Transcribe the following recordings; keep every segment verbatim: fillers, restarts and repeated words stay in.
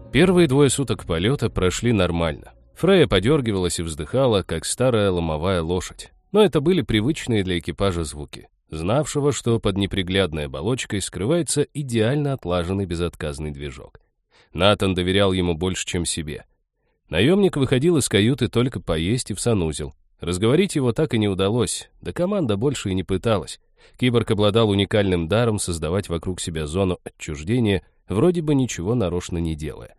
Первые двое суток полета прошли нормально. Фрейя подергивалась и вздыхала, как старая ломовая лошадь. Но это были привычные для экипажа звуки, знавшего, что под неприглядной оболочкой скрывается идеально отлаженный безотказный движок. Натан доверял ему больше, чем себе. Наемник выходил из каюты только поесть и в санузел. Разговорить его так и не удалось, да команда больше и не пыталась. Киборг обладал уникальным даром создавать вокруг себя зону отчуждения, вроде бы ничего нарочно не делая.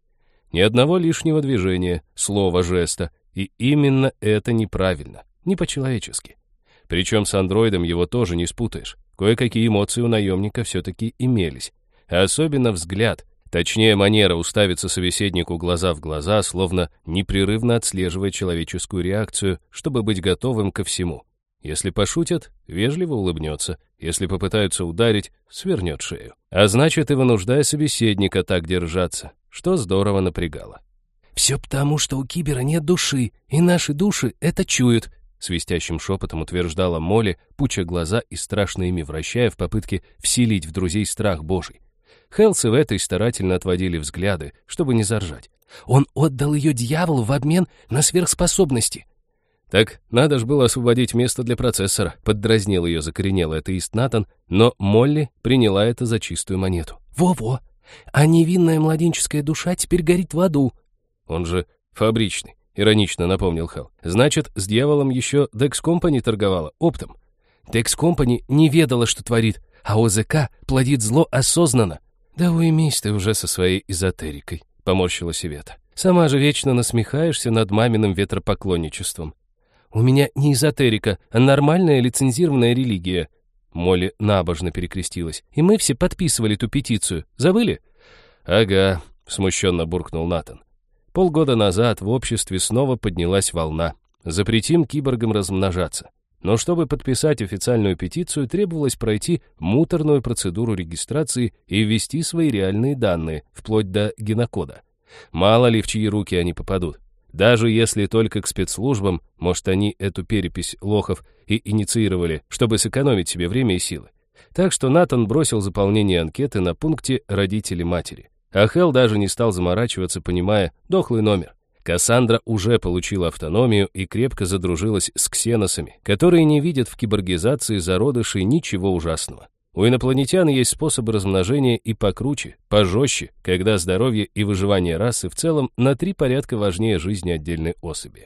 Ни одного лишнего движения, слова, жеста, и именно это неправильно, не по-человечески. Причем с андроидом его тоже не спутаешь. Кое-какие эмоции у наемника все-таки имелись, а особенно взгляд, точнее манера уставиться собеседнику глаза в глаза, словно непрерывно отслеживая человеческую реакцию, чтобы быть готовым ко всему. Если пошутят, вежливо улыбнется, если попытаются ударить, свернет шею. А значит, и вынуждая собеседника так держаться, что здорово напрягало. «Все потому, что у Кибера нет души, и наши души это чуют», свистящим шепотом утверждала Молли, пуча глаза и страшно ими вращая в попытке вселить в друзей страх Божий. Хелсы в этой старательно отводили взгляды, чтобы не заржать. «Он отдал ее дьяволу в обмен на сверхспособности». «Так надо ж было освободить место для процессора», поддразнил ее закоренелый атеист Натан, но Молли приняла это за чистую монету. «Во-во! А невинная младенческая душа теперь горит в аду». «Он же фабричный», иронично напомнил Хелл. «Значит, с дьяволом еще Dex Company торговала оптом». «Dex Company не ведала, что творит, а ОЗК плодит зло осознанно». «Да уймись ты уже со своей эзотерикой», поморщилась Ивета. «Сама же вечно насмехаешься над маминым ветропоклонничеством». «У меня не эзотерика, а нормальная лицензированная религия». Молли набожно перекрестилась. «И мы все подписывали ту петицию. Забыли?» «Ага», смущенно буркнул Натан. Полгода назад в обществе снова поднялась волна. Запретим киборгам размножаться. Но чтобы подписать официальную петицию, требовалось пройти муторную процедуру регистрации и ввести свои реальные данные, вплоть до генокода. Мало ли в чьи руки они попадут. Даже если только к спецслужбам, может, они эту перепись лохов и инициировали, чтобы сэкономить себе время и силы. Так что Натан бросил заполнение анкеты на пункте «Родители матери». А Хелл даже не стал заморачиваться, понимая дохлый номер. Кассандра уже получила автономию и крепко задружилась с ксеносами, которые не видят в киборгизации зародышей ничего ужасного. У инопланетян есть способы размножения и покруче, пожестче, когда здоровье и выживание расы в целом на три порядка важнее жизни отдельной особи.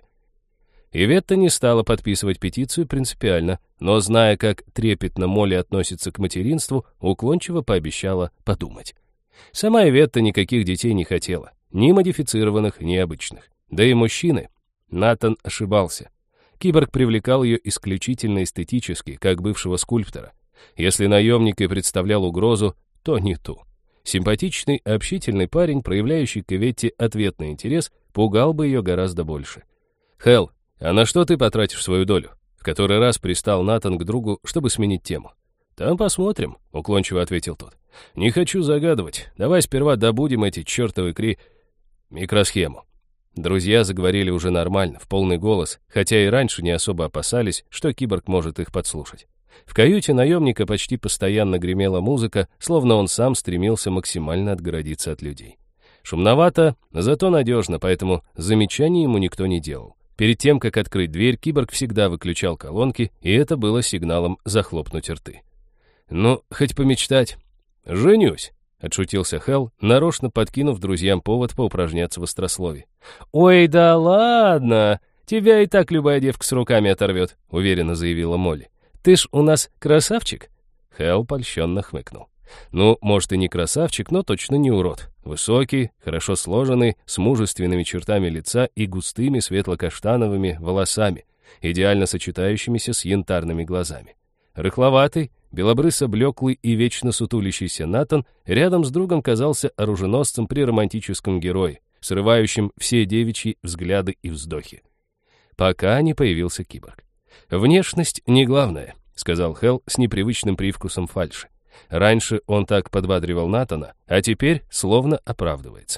Иветта не стала подписывать петицию принципиально, но, зная, как трепетно Молли относится к материнству, уклончиво пообещала подумать. Сама Иветта никаких детей не хотела, ни модифицированных, ни обычных. Да и мужчины. Натан ошибался. Киборг привлекал ее исключительно эстетически, как бывшего скульптора. Если наемник и представлял угрозу, то не ту. Симпатичный, общительный парень, проявляющий к Иветте ответный интерес, пугал бы ее гораздо больше. «Хелл, а на что ты потратишь свою долю?» В который раз пристал Натан к другу, чтобы сменить тему. «Там посмотрим», — уклончиво ответил тот. «Не хочу загадывать. Давай сперва добудем эти чертовы кри... микросхему». Друзья заговорили уже нормально, в полный голос, хотя и раньше не особо опасались, что киборг может их подслушать. В каюте наемника почти постоянно гремела музыка, словно он сам стремился максимально отгородиться от людей. Шумновато, зато надежно, поэтому замечаний ему никто не делал. Перед тем, как открыть дверь, киборг всегда выключал колонки, и это было сигналом захлопнуть рты. «Ну, хоть помечтать». «Женюсь», — отшутился Хелл, нарочно подкинув друзьям повод поупражняться в острословии. «Ой, да ладно! Тебя и так любая девка с руками оторвет», — уверенно заявила Молли. «Ты ж у нас красавчик?» Хелл польщенно хмыкнул. «Ну, может, и не красавчик, но точно не урод. Высокий, хорошо сложенный, с мужественными чертами лица и густыми светло-каштановыми волосами, идеально сочетающимися с янтарными глазами. Рыхловатый, белобрысо-блеклый и вечно сутулящийся Натан рядом с другом казался оруженосцем при романтическом герое, срывающим все девичьи взгляды и вздохи. Пока не появился киборг. «Внешность не главное», — сказал Хелл с непривычным привкусом фальши. Раньше он так подбадривал Натана, а теперь словно оправдывается.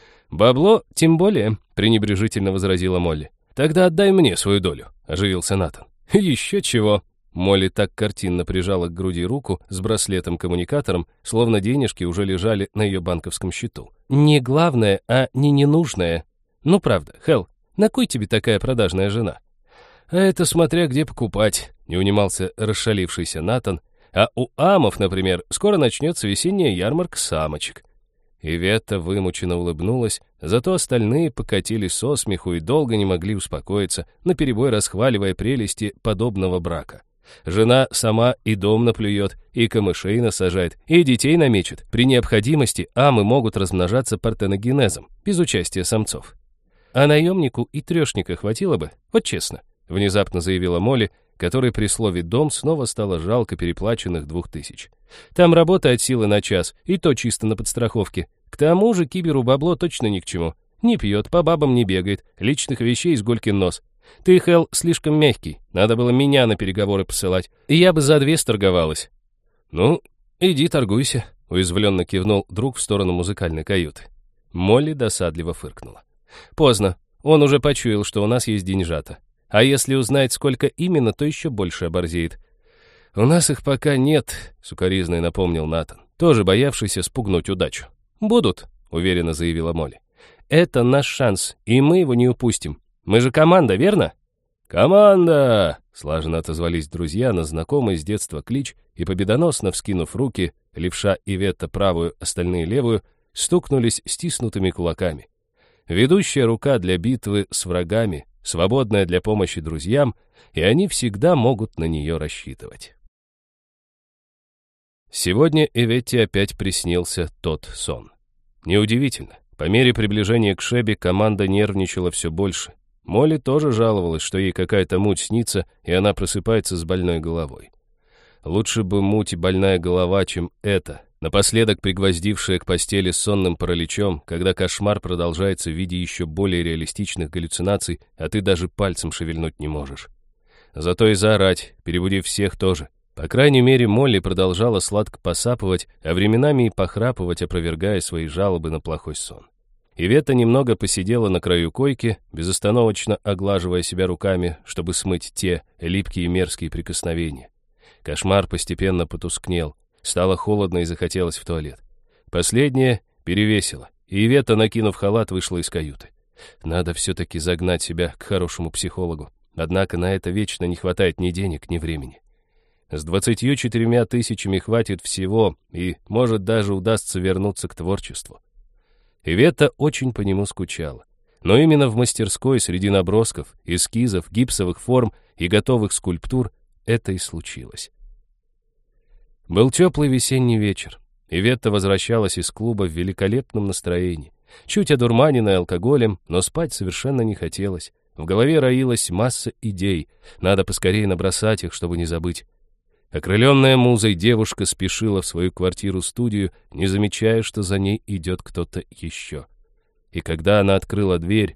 «Бабло тем более», — пренебрежительно возразила Молли. «Тогда отдай мне свою долю», — оживился Натан. «Еще чего». Молли так картинно прижала к груди руку с браслетом-коммуникатором, словно денежки уже лежали на ее банковском счету. «Не главное, а не ненужное. Ну правда, Хелл, на кой тебе такая продажная жена?» «А это смотря где покупать», — не унимался расшалившийся Натан. «А у амов, например, скоро начнется весенняя ярмарка самочек». Иветта вымученно улыбнулась, зато остальные покатились со смеху и долго не могли успокоиться, наперебой расхваливая прелести подобного брака. Жена сама и дом наплюет, и камышей насажает, и детей намечет. При необходимости амы могут размножаться партеногенезом, без участия самцов. А наемнику и трешника хватило бы, вот честно, внезапно заявила Молли, которой при слове «дом» снова стало жалко переплаченных двух тысяч. Там работа от силы на час, и то чисто на подстраховке. К тому же киберу бабло точно ни к чему. Не пьет, по бабам не бегает, личных вещей из голькин нос. Ты, Хелл, слишком мягкий, надо было меня на переговоры посылать, и я бы за две сторговалась. Ну, иди торгуйся, уязвленно кивнул друг в сторону музыкальной каюты. Молли досадливо фыркнула. Поздно, он уже почуял, что у нас есть деньжата. А если узнает, сколько именно, то еще больше оборзеет. «У нас их пока нет», — сукоризной напомнил Натан, тоже боявшийся спугнуть удачу. «Будут», — уверенно заявила Молли. «Это наш шанс, и мы его не упустим. Мы же команда, верно?» «Команда!» — слаженно отозвались друзья на знакомый с детства клич, и, победоносно вскинув руки, левша и Ветта правую, остальные левую, стукнулись стиснутыми кулаками. Ведущая рука для битвы с врагами, свободная для помощи друзьям, и они всегда могут на нее рассчитывать. Сегодня Иветте опять приснился тот сон. Неудивительно, по мере приближения к Шебе команда нервничала все больше. Молли тоже жаловалась, что ей какая-то муть снится, и она просыпается с больной головой. Лучше бы муть и больная голова, чем это, напоследок пригвоздившая к постели с сонным параличом, когда кошмар продолжается в виде еще более реалистичных галлюцинаций, а ты даже пальцем шевельнуть не можешь. Зато и заорать, перебудив всех тоже. По крайней мере, Молли продолжала сладко посапывать, а временами и похрапывать, опровергая свои жалобы на плохой сон. Иветта немного посидела на краю койки, безостановочно оглаживая себя руками, чтобы смыть те липкие и мерзкие прикосновения. Кошмар постепенно потускнел, стало холодно и захотелось в туалет. Последнее перевесило, и Иветта, накинув халат, вышла из каюты. Надо все-таки загнать себя к хорошему психологу, однако на это вечно не хватает ни денег, ни времени. С двадцатью четырьмя тысячами хватит всего, и, может, даже удастся вернуться к творчеству. Иветта очень по нему скучала. Но именно в мастерской среди набросков, эскизов, гипсовых форм и готовых скульптур это и случилось. Был теплый весенний вечер. Иветта возвращалась из клуба в великолепном настроении. Чуть одурманенная алкоголем, но спать совершенно не хотелось. В голове роилась масса идей. Надо поскорее набросать их, чтобы не забыть. Окрыленная музой, девушка спешила в свою квартиру-студию, не замечая, что за ней идет кто-то еще. И когда она открыла дверь...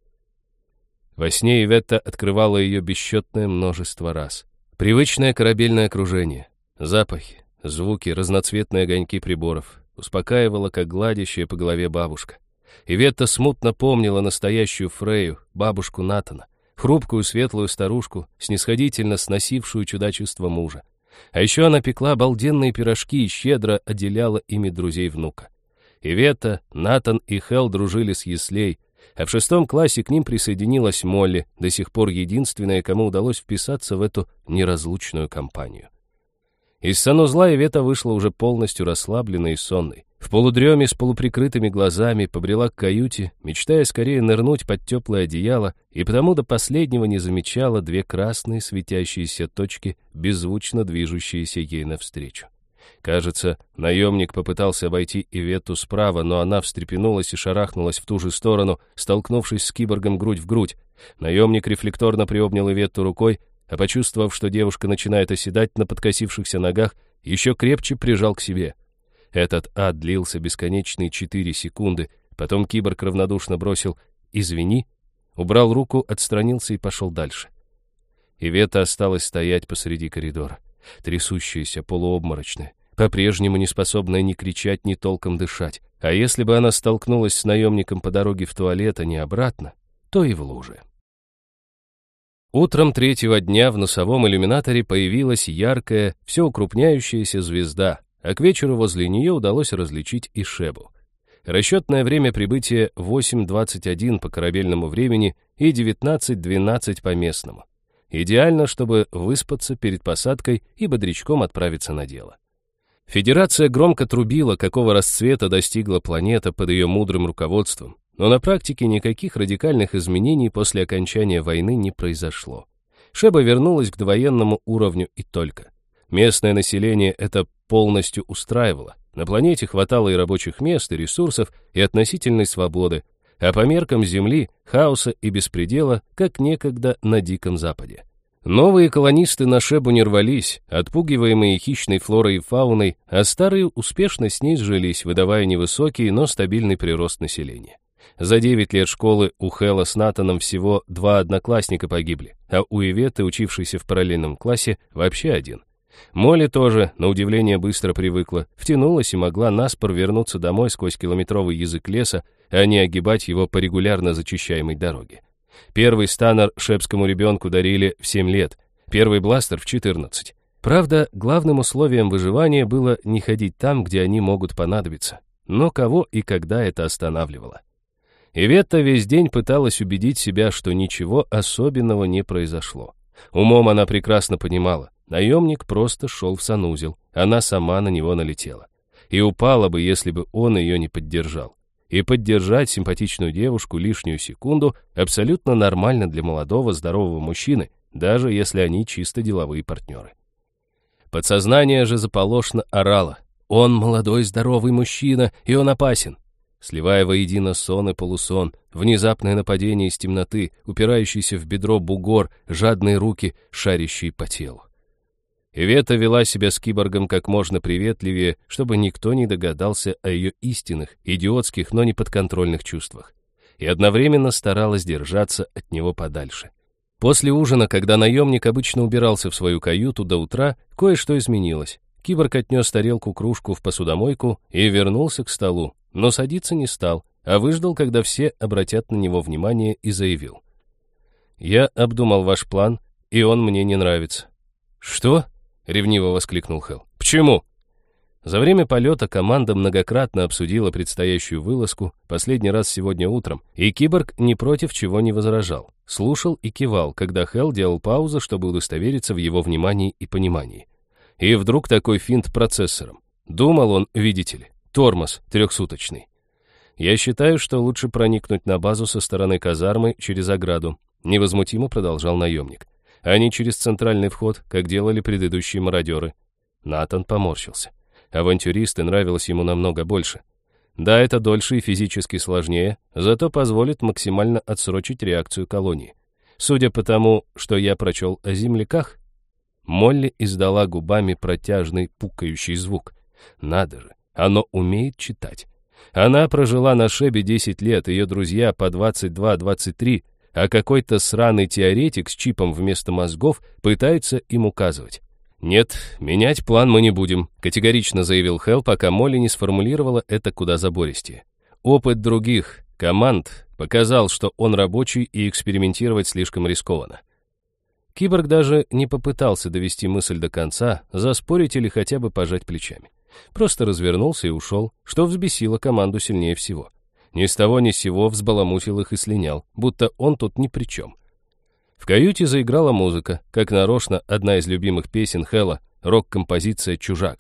Во сне Иветта открывала ее бесчетное множество раз. Привычное корабельное окружение, запахи, звуки, разноцветные огоньки приборов успокаивала, как гладящая по голове бабушка. Иветта смутно помнила настоящую Фрею, бабушку Натана, хрупкую светлую старушку, снисходительно сносившую чудачество мужа. А еще она пекла обалденные пирожки и щедро отделяла ими друзей внука. Иветта, Натан и Хелл дружили с Яслей, а в шестом классе к ним присоединилась Молли, до сих пор единственная, кому удалось вписаться в эту неразлучную компанию. Из санузла Иветта вышла уже полностью расслабленной и сонной. В полудреме с полуприкрытыми глазами побрела к каюте, мечтая скорее нырнуть под теплое одеяло, и потому до последнего не замечала две красные светящиеся точки, беззвучно движущиеся ей навстречу. Кажется, наемник попытался обойти Иветту справа, но она встрепенулась и шарахнулась в ту же сторону, столкнувшись с киборгом грудь в грудь. Наемник рефлекторно приобнял Иветту рукой, а почувствовав, что девушка начинает оседать на подкосившихся ногах, еще крепче прижал к себе. Этот ад длился бесконечные четыре секунды, потом киборг равнодушно бросил «извини», убрал руку, отстранился и пошел дальше. Иветта осталась стоять посреди коридора, трясущаяся, полуобморочная, по-прежнему не способная ни кричать, ни толком дышать. А если бы она столкнулась с наемником по дороге в туалет, а не обратно, то и в луже. Утром третьего дня в носовом иллюминаторе появилась яркая, все укрупняющаяся звезда, а к вечеру возле нее удалось различить и Шебу. Расчетное время прибытия восемь двадцать один по корабельному времени и девятнадцать двенадцать по местному. Идеально, чтобы выспаться перед посадкой и бодрячком отправиться на дело. Федерация громко трубила, какого расцвета достигла планета под ее мудрым руководством, но на практике никаких радикальных изменений после окончания войны не произошло. Шеба вернулась к довоенному уровню и только. Местное население это полностью устраивало. На планете хватало и рабочих мест, и ресурсов, и относительной свободы, а по меркам Земли — хаоса и беспредела, как некогда на Диком Западе. Новые колонисты на Шебу не рвались, отпугиваемые хищной флорой и фауной, а старые успешно с ней сжились, выдавая невысокий, но стабильный прирост населения. За девять лет школы у Хэлла с Натаном всего два одноклассника погибли, а у Иветты, учившейся в параллельном классе, вообще один. Молли тоже, на удивление, быстро привыкла, втянулась и могла наспор вернуться домой сквозь километровый язык леса, а не огибать его по регулярно зачищаемой дороге. Первый станнер шебскому ребенку дарили в семь лет, первый бластер в четырнадцать. Правда, главным условием выживания было не ходить там, где они могут понадобиться. Но кого и когда это останавливало? Иветта весь день пыталась убедить себя, что ничего особенного не произошло. Умом она прекрасно понимала, наемник просто шел в санузел, она сама на него налетела. И упала бы, если бы он ее не поддержал. И поддержать симпатичную девушку лишнюю секунду абсолютно нормально для молодого здорового мужчины, даже если они чисто деловые партнеры. Подсознание же заполошно орало. Он молодой здоровый мужчина, и он опасен. Сливая воедино сон и полусон, внезапное нападение из темноты, упирающийся в бедро бугор, жадные руки, шарящие по телу. Иветта вела себя с киборгом как можно приветливее, чтобы никто не догадался о ее истинных, идиотских, но неподконтрольных чувствах. И одновременно старалась держаться от него подальше. После ужина, когда наемник обычно убирался в свою каюту до утра, кое-что изменилось. Киборг отнес тарелку-кружку в посудомойку и вернулся к столу, но садиться не стал, а выждал, когда все обратят на него внимание, и заявил. «Я обдумал ваш план, и он мне не нравится». «Что?» — ревниво воскликнул Хэл. «Почему?» За время полета команда многократно обсудила предстоящую вылазку, последний раз сегодня утром, и киборг ни против чего не возражал. Слушал и кивал, когда Хэл делал паузу, чтобы удостовериться в его внимании и понимании. И вдруг такой финт процессором. Думал он, видите ли, тормоз трехсуточный. Я считаю, что лучше проникнуть на базу со стороны казармы через ограду, невозмутимо продолжал наемник, а не через центральный вход, как делали предыдущие мародеры. Натан поморщился. Авантюристы нравилось ему намного больше. Да, это дольше и физически сложнее, зато позволит максимально отсрочить реакцию колонии. Судя по тому, что я прочел о земляках, Молли издала губами протяжный пукающий звук. Надо же, оно умеет читать. Она прожила на Шебе десять лет, ее друзья по двадцать два двадцать три, а какой-то сраный теоретик с чипом вместо мозгов пытается им указывать. «Нет, менять план мы не будем», — категорично заявил Хэл, пока Молли не сформулировала это куда забористее. Опыт других команд показал, что он рабочий и экспериментировать слишком рискованно. Киборг даже не попытался довести мысль до конца, заспорить или хотя бы пожать плечами. Просто развернулся и ушел, что взбесило команду сильнее всего. Ни с того ни с сего взбаламутил их и слинял, будто он тут ни при чем. В каюте заиграла музыка, как нарочно одна из любимых песен Хэлла, рок-композиция «Чужак».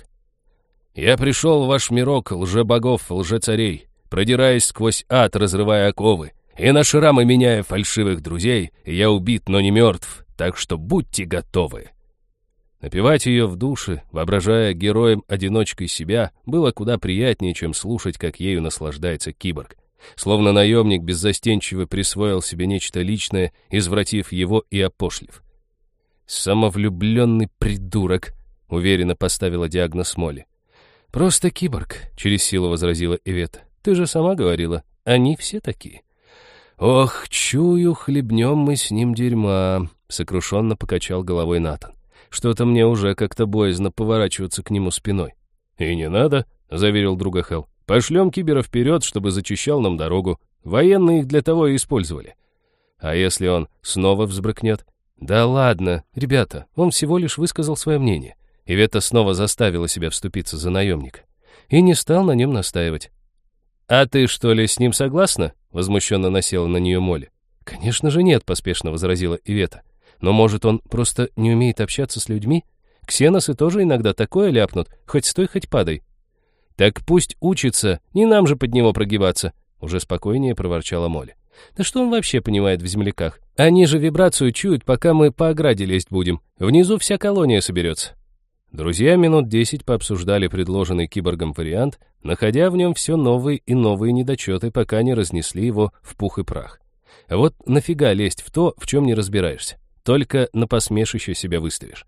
«Я пришел в ваш мирок лже-богов, лже-царей, продираясь сквозь ад, разрывая оковы, и на шрамы меняя фальшивых друзей, я убит, но не мертв, так что будьте готовы». Напевать ее в душе, воображая героем-одиночкой себя, было куда приятнее, чем слушать, как ею наслаждается киборг. Словно наемник беззастенчиво присвоил себе нечто личное, извратив его и опошлив. «Самовлюбленный придурок», — уверенно поставила диагноз Молли. «Просто киборг», — через силу возразила Иветта. «Ты же сама говорила, они все такие». «Ох, чую, хлебнем мы с ним дерьма», — сокрушенно покачал головой Натан. «Что-то мне уже как-то боязно поворачиваться к нему спиной». «И не надо», — заверил друга Хэл. «Пошлем кибера вперед, чтобы зачищал нам дорогу. Военные их для того и использовали». «А если он снова взбрыкнет?» Да ладно, ребята, он всего лишь высказал свое мнение. Ивета снова заставила себя вступиться за наемника. И не стал на нем настаивать. «А ты, что ли, с ним согласна?» — возмущенно насела на нее Молли. «Конечно же нет», — поспешно возразила Ивета. «Но, может, он просто не умеет общаться с людьми? Ксеносы тоже иногда такое ляпнут, хоть стой, хоть падай». «Так пусть учится, не нам же под него прогибаться», — уже спокойнее проворчала Молли. «Да что он вообще понимает в земляках? Они же вибрацию чуют, пока мы по ограде лезть будем. Внизу вся колония соберется». Друзья минут десять пообсуждали предложенный киборгом вариант, находя в нем все новые и новые недочеты, пока не разнесли его в пух и прах. А вот нафига лезть в то, в чем не разбираешься? Только на посмешище себя выставишь.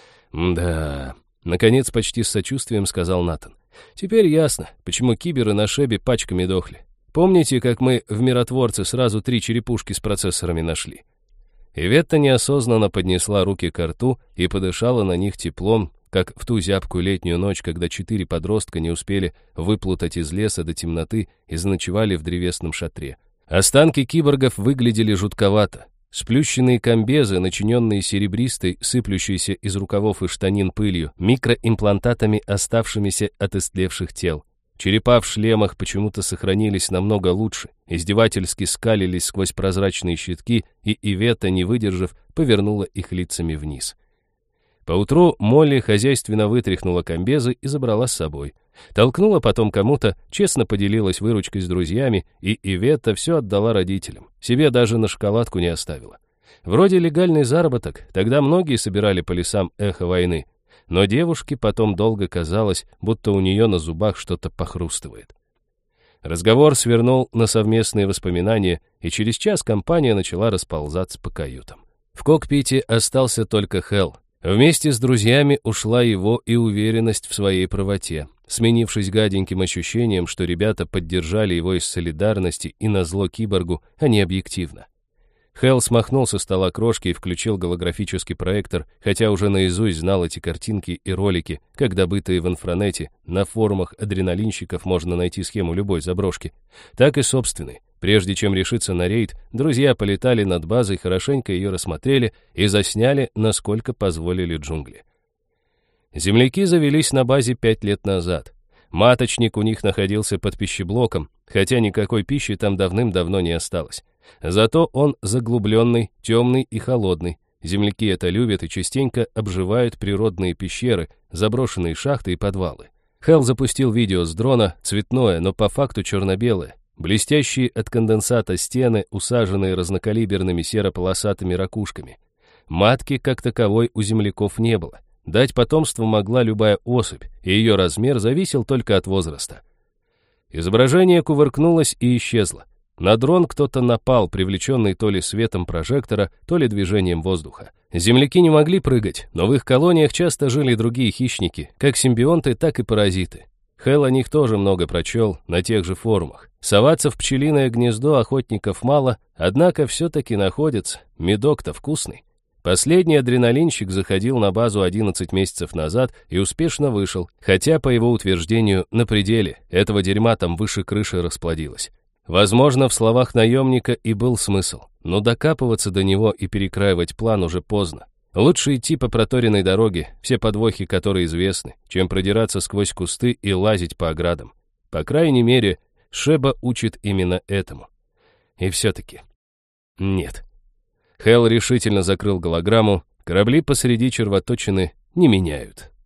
«Да...» — наконец почти с сочувствием сказал Натан. «Теперь ясно, почему киберы на Шебе пачками дохли. Помните, как мы в Миротворце сразу три черепушки с процессорами нашли?» Иветта неосознанно поднесла руки к рту и подышала на них теплом, как в ту зябкую летнюю ночь, когда четыре подростка не успели выплутать из леса до темноты и заночевали в древесном шатре. Останки киборгов выглядели жутковато. Сплющенные комбезы, начиненные серебристой, сыплющейся из рукавов и штанин пылью, микроимплантатами, оставшимися от истлевших тел. Черепа в шлемах почему-то сохранились намного лучше, издевательски скалились сквозь прозрачные щитки, и Ивета, не выдержав, повернула их лицами вниз. Поутру Молли хозяйственно вытряхнула комбезы и забрала с собой. Толкнула потом кому-то, честно поделилась выручкой с друзьями, и Ивета все отдала родителям. Себе даже на шоколадку не оставила. Вроде легальный заработок, тогда многие собирали по лесам эхо войны. Но девушке потом долго казалось, будто у нее на зубах что-то похрустывает. Разговор свернул на совместные воспоминания, и через час компания начала расползаться по каютам. В кокпите остался только Хелл. Вместе с друзьями ушла его и уверенность в своей правоте, сменившись гаденьким ощущением, что ребята поддержали его из солидарности и назло киборгу, а не объективно. Хелл смахнул со стола крошки и включил голографический проектор, хотя уже наизусть знал эти картинки и ролики, как добытые в инфранете, на форумах адреналинщиков можно найти схему любой заброшки, так и собственной. Прежде чем решиться на рейд, друзья полетали над базой, хорошенько ее рассмотрели и засняли, насколько позволили джунгли. Земляки завелись на базе пять лет назад. Маточник у них находился под пищеблоком, хотя никакой пищи там давным-давно не осталось. Зато он заглубленный, темный и холодный. Земляки это любят и частенько обживают природные пещеры, заброшенные шахты и подвалы. Хелл запустил видео с дрона, цветное, но по факту черно-белое. Блестящие от конденсата стены, усаженные разнокалиберными серо-полосатыми ракушками. Матки, как таковой, у земляков не было. Дать потомство могла любая особь, и ее размер зависел только от возраста. Изображение кувыркнулось и исчезло. На дрон кто-то напал, привлеченный то ли светом прожектора, то ли движением воздуха. Земляки не могли прыгать, но в их колониях часто жили другие хищники, как симбионты, так и паразиты. Хелл о них тоже много прочел на тех же форумах. Соваться в пчелиное гнездо охотников мало, однако все-таки находится, медок-то вкусный. Последний адреналинщик заходил на базу одиннадцать месяцев назад и успешно вышел, хотя, по его утверждению, на пределе, этого дерьма там выше крыши расплодилось. Возможно, в словах наемника и был смысл, но докапываться до него и перекраивать план уже поздно. Лучше идти по проторенной дороге, все подвохи которой известны, чем продираться сквозь кусты и лазить по оградам. По крайней мере, Шеба учит именно этому. И все-таки нет. Хелл решительно закрыл голограмму, корабли посреди червоточины не меняют.